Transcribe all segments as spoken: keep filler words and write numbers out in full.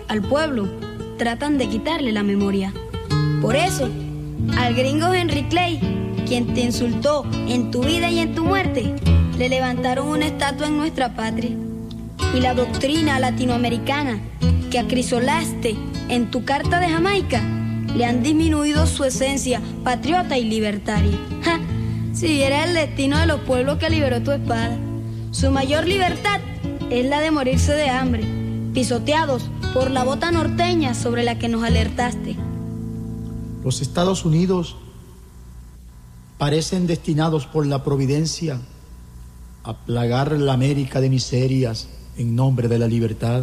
al pueblo tratan de quitarle la memoria. Por eso, al gringo Henry Clay, quien te insultó en tu vida y en tu muerte, le levantaron una estatua en nuestra patria. Y la doctrina latinoamericana que acrisolaste en tu carta de Jamaica, le han disminuido su esencia patriota y libertaria. ¡Ja! Si era el destino de los pueblos que liberó tu espada. Su mayor libertad es la de morirse de hambre, pisoteados por la bota norteña sobre la que nos alertaste. Los Estados Unidos parecen destinados por la providencia a plagar la América de miserias en nombre de la libertad.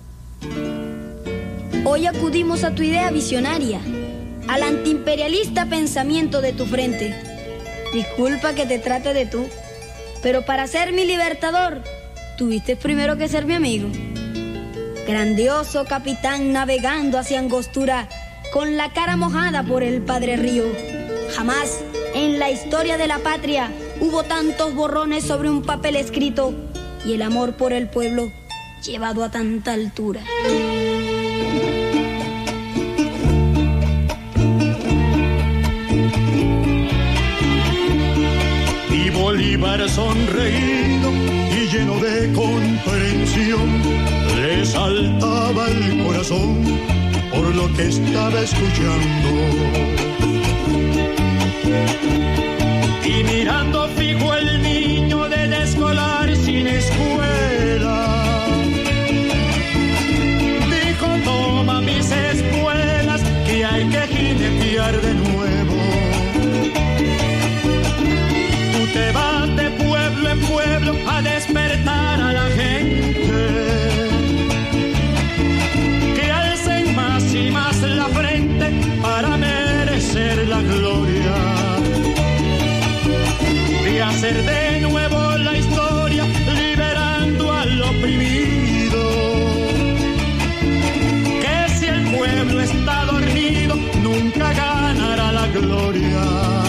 Hoy acudimos a tu idea visionaria, al antiimperialista pensamiento de tu frente. Disculpa que te trate de tú, pero para ser mi libertador, tuviste primero que ser mi amigo. Grandioso capitán navegando hacia Angostura, con la cara mojada por el Padre Río. Jamás en la historia de la patria hubo tantos borrones sobre un papel escrito y el amor por el pueblo llevado a tanta altura. Y Bolívar sonreído y lleno de comprensión, le saltaba el corazón por lo que estaba escuchando. Y mirando fijo el niño del escolar sin escuela, dijo: toma mis espuelas, que hay que jinetear de nuevo. Tú te vas de pueblo en pueblo a despertar a la gente, que alcen más y más la frente para merecer la gloria y hacer de nuevo la historia, liberando al oprimido. Que si el pueblo está dormido, nunca ganará la gloria.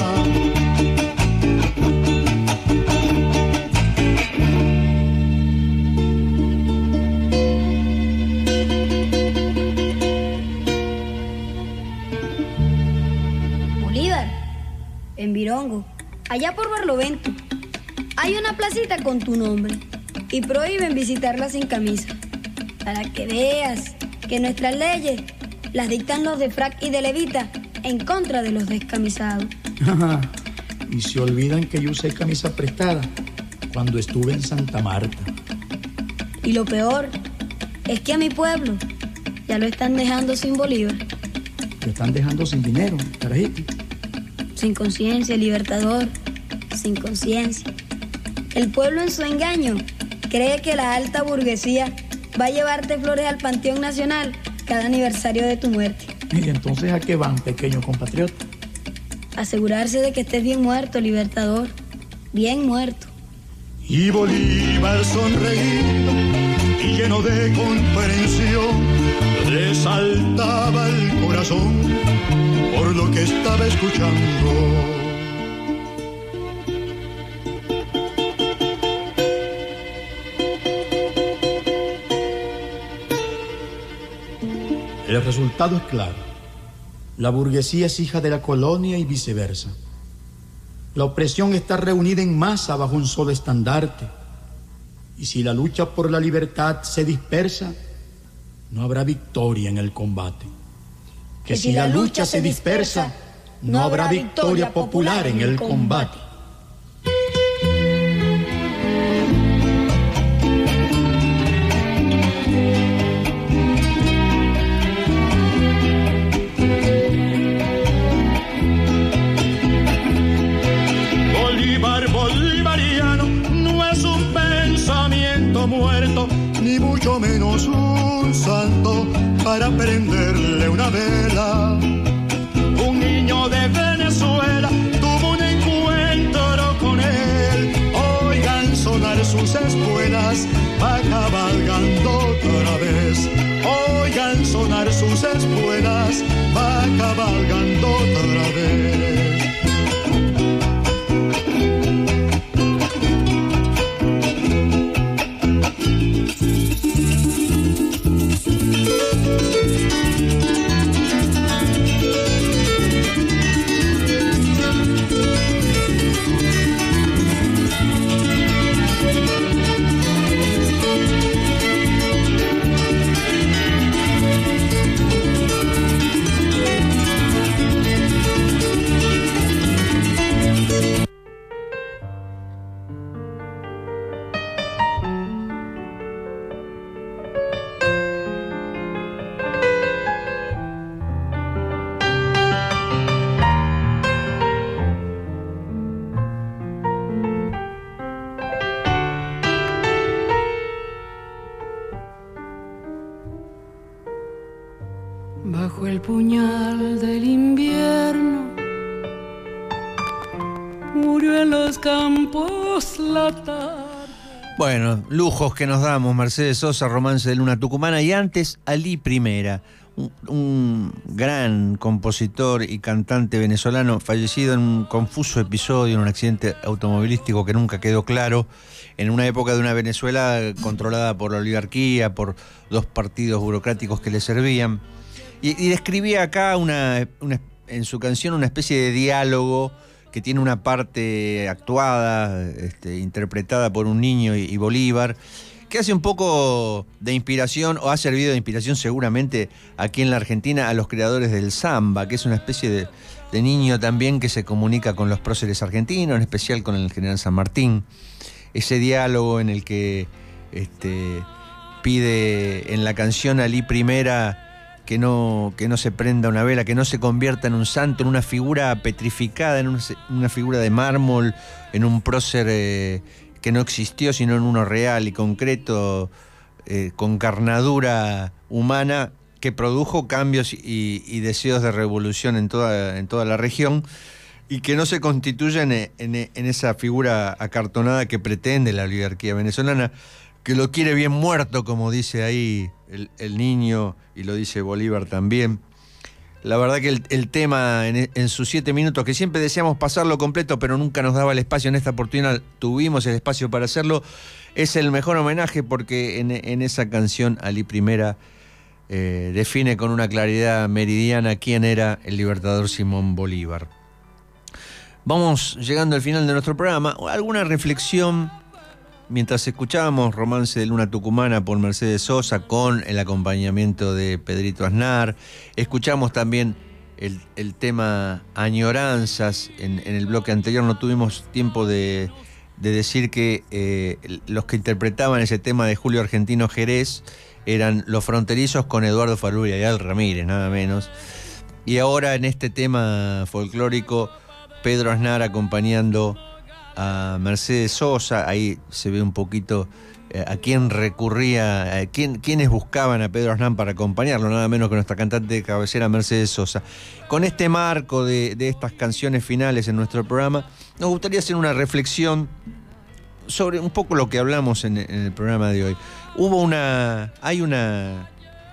Bolívar, en Virongo, allá por Barlovento, hay una placita con tu nombre y prohíben visitarla sin camisa, para que veas que nuestras leyes las dictan los de frac y de levita en contra de los descamisados. Y se olvidan que yo usé camisa prestada cuando estuve en Santa Marta. Y lo peor es que a mi pueblo ya lo están dejando sin Bolívar. Lo están dejando sin dinero, carajito. Sin conciencia, libertador, sin conciencia. El pueblo en su engaño cree que la alta burguesía va a llevarte flores al Panteón Nacional cada aniversario de tu muerte. ¿Y entonces a qué van, pequeño compatriota? Asegurarse de que estés bien muerto, libertador, bien muerto. Y Bolívar sonreído y lleno de comprensión, le saltaba el corazón por lo que estaba escuchando. El resultado es claro. La burguesía es hija de la colonia y viceversa. La opresión está reunida en masa bajo un solo estandarte. Y si la lucha por la libertad se dispersa, no habrá victoria en el combate. Que, que si la lucha se dispersa, no habrá victoria popular en el combate. Bolívar bolivariano no es un pensamiento muerto, ni mucho menos un santo para prenderle una vela. Un niño de Venezuela tuvo un encuentro con él. Oigan sonar sus espuelas, va cabalgando otra vez. Oigan sonar sus espuelas, va cabalgando otra vez. bajo el puñal del invierno, murió en los campos la tarde. Bueno, lujos que nos damos, Mercedes Sosa, Romance de Luna Tucumana, y antes Alí Primera, un, un gran compositor y cantante venezolano fallecido en un confuso episodio, en un accidente automovilístico que nunca quedó claro, en una época de una Venezuela controlada por la oligarquía, por dos partidos burocráticos que le servían, y, y describía acá una, una, en su canción una especie de diálogo que tiene una parte actuada, este, interpretada por un niño y, y Bolívar, que hace un poco de inspiración, o ha servido de inspiración seguramente aquí en la Argentina, a los creadores del samba, que es una especie de, de niño también que se comunica con los próceres argentinos, en especial con el general San Martín. Ese diálogo en el que este, pide en la canción Alí Primera que no, que no se prenda una vela, que no se convierta en un santo, en una figura petrificada, en una, una figura de mármol, en un prócer eh, que no existió, sino en uno real y concreto, eh, con carnadura humana, que produjo cambios y, y deseos de revolución en toda, en toda la región, y que no se constituye en, en, en esa figura acartonada que pretende la oligarquía venezolana, que lo quiere bien muerto, como dice ahí el, el niño, y lo dice Bolívar también. La verdad que el, el tema en, en sus siete minutos, que siempre deseamos pasarlo completo, pero nunca nos daba el espacio, en esta oportunidad tuvimos el espacio para hacerlo, es el mejor homenaje, porque en, en esa canción Alí Primera eh, define con una claridad meridiana quién era el libertador Simón Bolívar. Vamos llegando al final de nuestro programa. ¿Alguna reflexión? Mientras escuchábamos Romance de Luna Tucumana por Mercedes Sosa con el acompañamiento de Pedrito Aznar, escuchamos también el, el tema Añoranzas. En, en el bloque anterior no tuvimos tiempo de, de decir que eh, los que interpretaban ese tema de Julio Argentino Jerez eran Los Fronterizos con Eduardo Falú y Ayal Ramírez, nada menos. Y ahora en este tema folclórico, Pedro Aznar acompañando a Mercedes Sosa. Ahí se ve un poquito eh, a quién recurría, a quién, quiénes buscaban a Pedro Aznar para acompañarlo, nada menos que nuestra cantante de cabecera Mercedes Sosa. Con este marco de, de estas canciones finales en nuestro programa, nos gustaría hacer una reflexión sobre un poco lo que hablamos en, en el programa de hoy. Hubo una, hay una,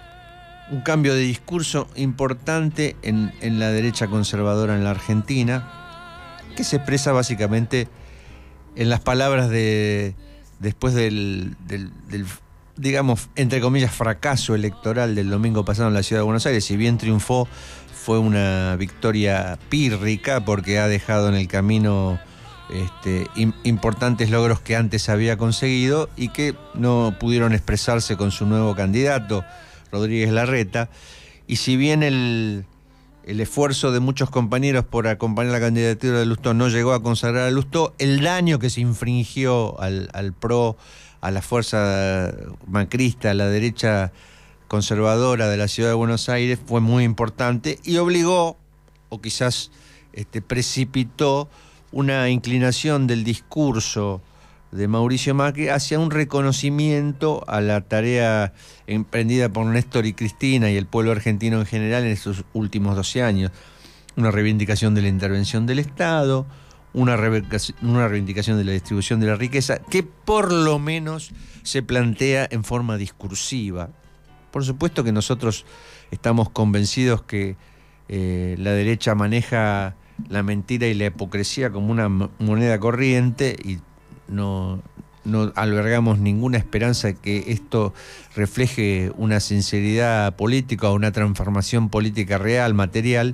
un cambio de discurso importante en, en la derecha conservadora en la Argentina, que se expresa básicamente en las palabras de después del, del, del, digamos, entre comillas, fracaso electoral del domingo pasado en la ciudad de Buenos Aires. Si bien triunfó, fue una victoria pírrica, porque ha dejado en el camino este, im, importantes logros que antes había conseguido y que no pudieron expresarse con su nuevo candidato, Rodríguez Larreta. Y si bien el El esfuerzo de muchos compañeros por acompañar la candidatura de Lustó no llegó a consagrar a Lustó, el daño que se infringió al, al P R O, a la fuerza macrista, a la derecha conservadora de la ciudad de Buenos Aires, fue muy importante y obligó, o quizás este, precipitó, una inclinación del discurso de Mauricio Macri hacia un reconocimiento a la tarea emprendida por Néstor y Cristina y el pueblo argentino en general en estos últimos doce años. Una reivindicación de la intervención del Estado, una reivindicación, una reivindicación de la distribución de la riqueza, que por lo menos se plantea en forma discursiva. Por supuesto que nosotros estamos convencidos que eh, la derecha maneja la mentira y la hipocresía como una moneda corriente, y No, no albergamos ninguna esperanza de que esto refleje una sinceridad política o una transformación política real, material,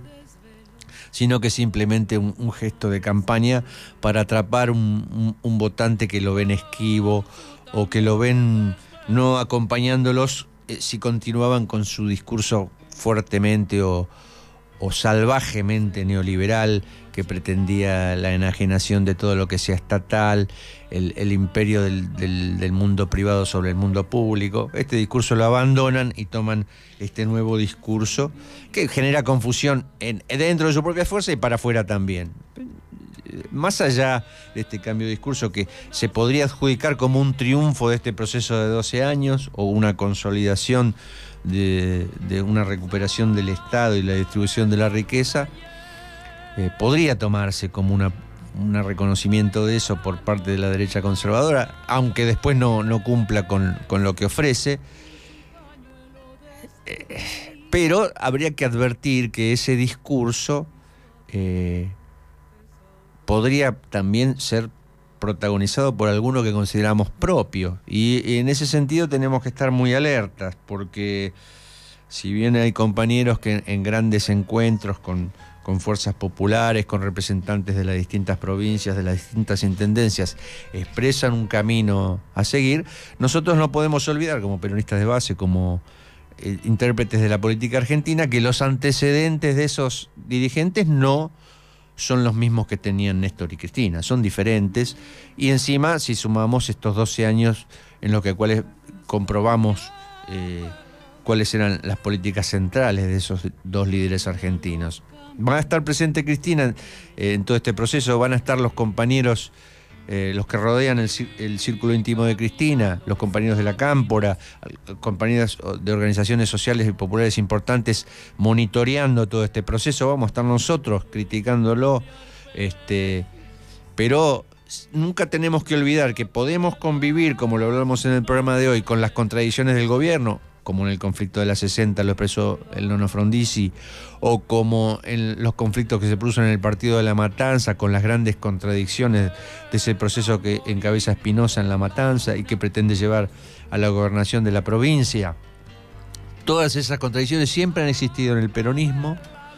sino que simplemente un, un gesto de campaña para atrapar un, un, un votante que lo ven esquivo o que lo ven no acompañándolos eh, si continuaban con su discurso fuertemente o, o salvajemente neoliberal, que pretendía la enajenación de todo lo que sea estatal, el, el imperio del, del, del mundo privado sobre el mundo público. Este discurso lo abandonan y toman este nuevo discurso que genera confusión en, dentro de su propia fuerza y para afuera también. Más allá de este cambio de discurso, que se podría adjudicar como un triunfo de este proceso de doce años o una consolidación de, de una recuperación del Estado y la distribución de la riqueza, eh, podría tomarse como una, un reconocimiento de eso por parte de la derecha conservadora, aunque después no, no cumpla con, con lo que ofrece. Eh, pero habría que advertir que ese discurso eh, podría también ser protagonizado por alguno que consideramos propio, y, y en ese sentido tenemos que estar muy alertas, porque si bien hay compañeros que en, en grandes encuentros con, con fuerzas populares, con representantes de las distintas provincias, de las distintas intendencias, expresan un camino a seguir, nosotros no podemos olvidar, como peronistas de base, como eh, intérpretes de la política argentina, que los antecedentes de esos dirigentes no son los mismos que tenían Néstor y Cristina, son diferentes, y encima si sumamos estos doce años en los que cuales comprobamos eh, cuáles eran las políticas centrales de esos dos líderes argentinos. Van a estar presente Cristina eh, en todo este proceso, van a estar los compañeros, eh, los que rodean el, el círculo íntimo de Cristina, los compañeros de la Cámpora, compañeros de organizaciones sociales y populares importantes monitoreando todo este proceso. Vamos a estar nosotros criticándolo, este, pero nunca tenemos que olvidar que podemos convivir, como lo hablamos en el programa de hoy, con las contradicciones del gobierno, como en el conflicto de la sesenta lo expresó el Nono Frondizi, o como en los conflictos que se producen en el Partido de la Matanza, con las grandes contradicciones de ese proceso que encabeza Espinosa en La Matanza y que pretende llevar a la gobernación de la provincia. Todas esas contradicciones siempre han existido en el peronismo.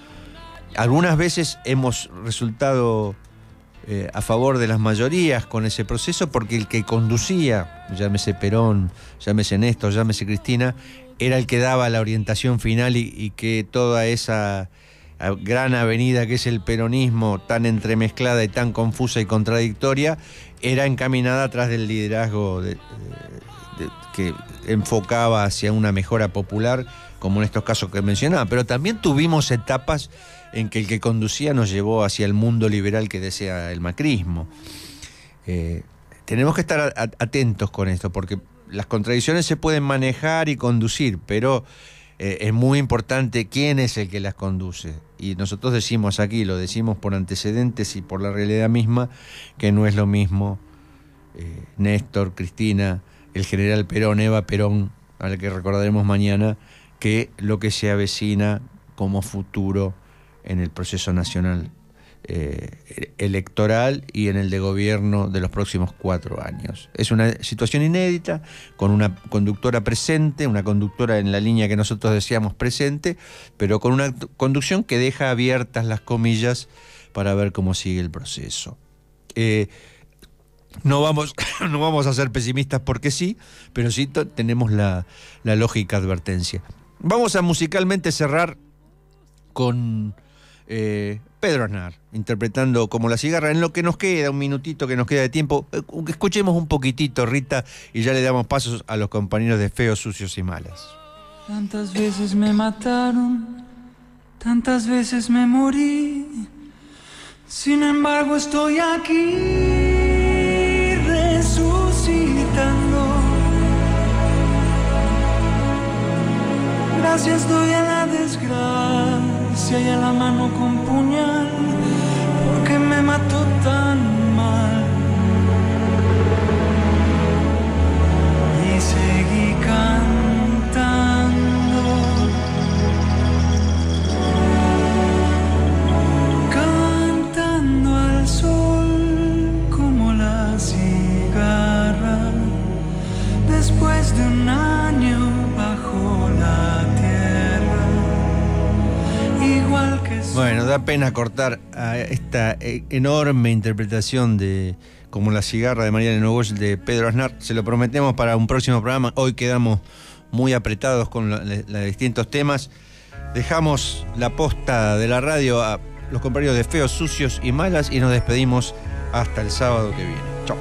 Algunas veces hemos resultado eh, a favor de las mayorías con ese proceso, porque el que conducía, llámese Perón, llámese Néstor, llámese Cristina, era el que daba la orientación final, y, y que toda esa gran avenida que es el peronismo, tan entremezclada y tan confusa y contradictoria, era encaminada atrás del liderazgo de, de, de, que enfocaba hacia una mejora popular, como en estos casos que mencionaba. Pero también tuvimos etapas en que el que conducía nos llevó hacia el mundo liberal que desea el macrismo. Eh, tenemos que estar atentos con esto, porque las contradicciones se pueden manejar y conducir, pero eh, es muy importante quién es el que las conduce. Y nosotros decimos aquí, lo decimos por antecedentes y por la realidad misma, que no es lo mismo eh, Néstor, Cristina, el general Perón, Eva Perón, al que recordaremos mañana, que lo que se avecina como futuro en el proceso nacional eh, electoral y en el de gobierno de los próximos cuatro años. Es una situación inédita, con una conductora presente, una conductora en la línea que nosotros decíamos presente, pero con una conducción que deja abiertas las comillas para ver cómo sigue el proceso. Eh, no vamos, no vamos a ser pesimistas porque sí, pero sí tenemos la, la lógica advertencia. Vamos a musicalmente cerrar con eh, Pedro Aznar, interpretando Como la cigarra. En lo que nos queda, un minutito que nos queda de tiempo, eh, escuchemos un poquitito, Rita, y ya le damos pasos a los compañeros de Feos, Sucios y Malas. Tantas veces me mataron, tantas veces me morí, sin embargo estoy aquí resucitando. Gracias doy a la desgracia y a la mano con puñal, porque me mató tan mal. Y seguí cantando, cantando al sol como la cigarra, después de un año bajo la tierra, igual que... Bueno, da pena cortar a esta enorme interpretación de Como la cigarra de Mariana Novoz de Pedro Aznar. Se lo prometemos para un próximo programa. Hoy quedamos muy apretados con los distintos temas. Dejamos la posta de la radio a los compañeros de Feos, Sucios y Malas y nos despedimos hasta el sábado que viene. Chau.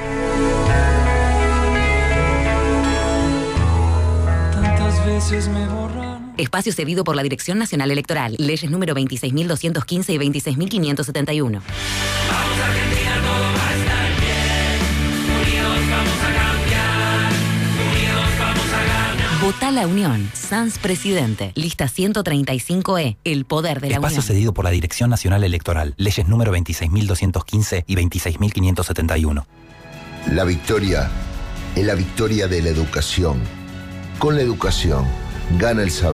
Tantas veces me borraron. Espacio cedido por la Dirección Nacional Electoral. Leyes número veintiséis mil doscientos quince y veintiséis mil quinientos setenta y uno. Vamos Argentina, todo va a estar bien. Unidos vamos a cambiar. Unidos vamos a ganar. Votá la Unión. Sanz Presidente. Lista ciento treinta y cinco E. El poder de la Espacio Unión. cedido por la Dirección Nacional Electoral. Leyes número veintiséis mil doscientos quince y veintiséis mil quinientos setenta y uno. La victoria es la victoria de la educación. Con la educación gana el saber.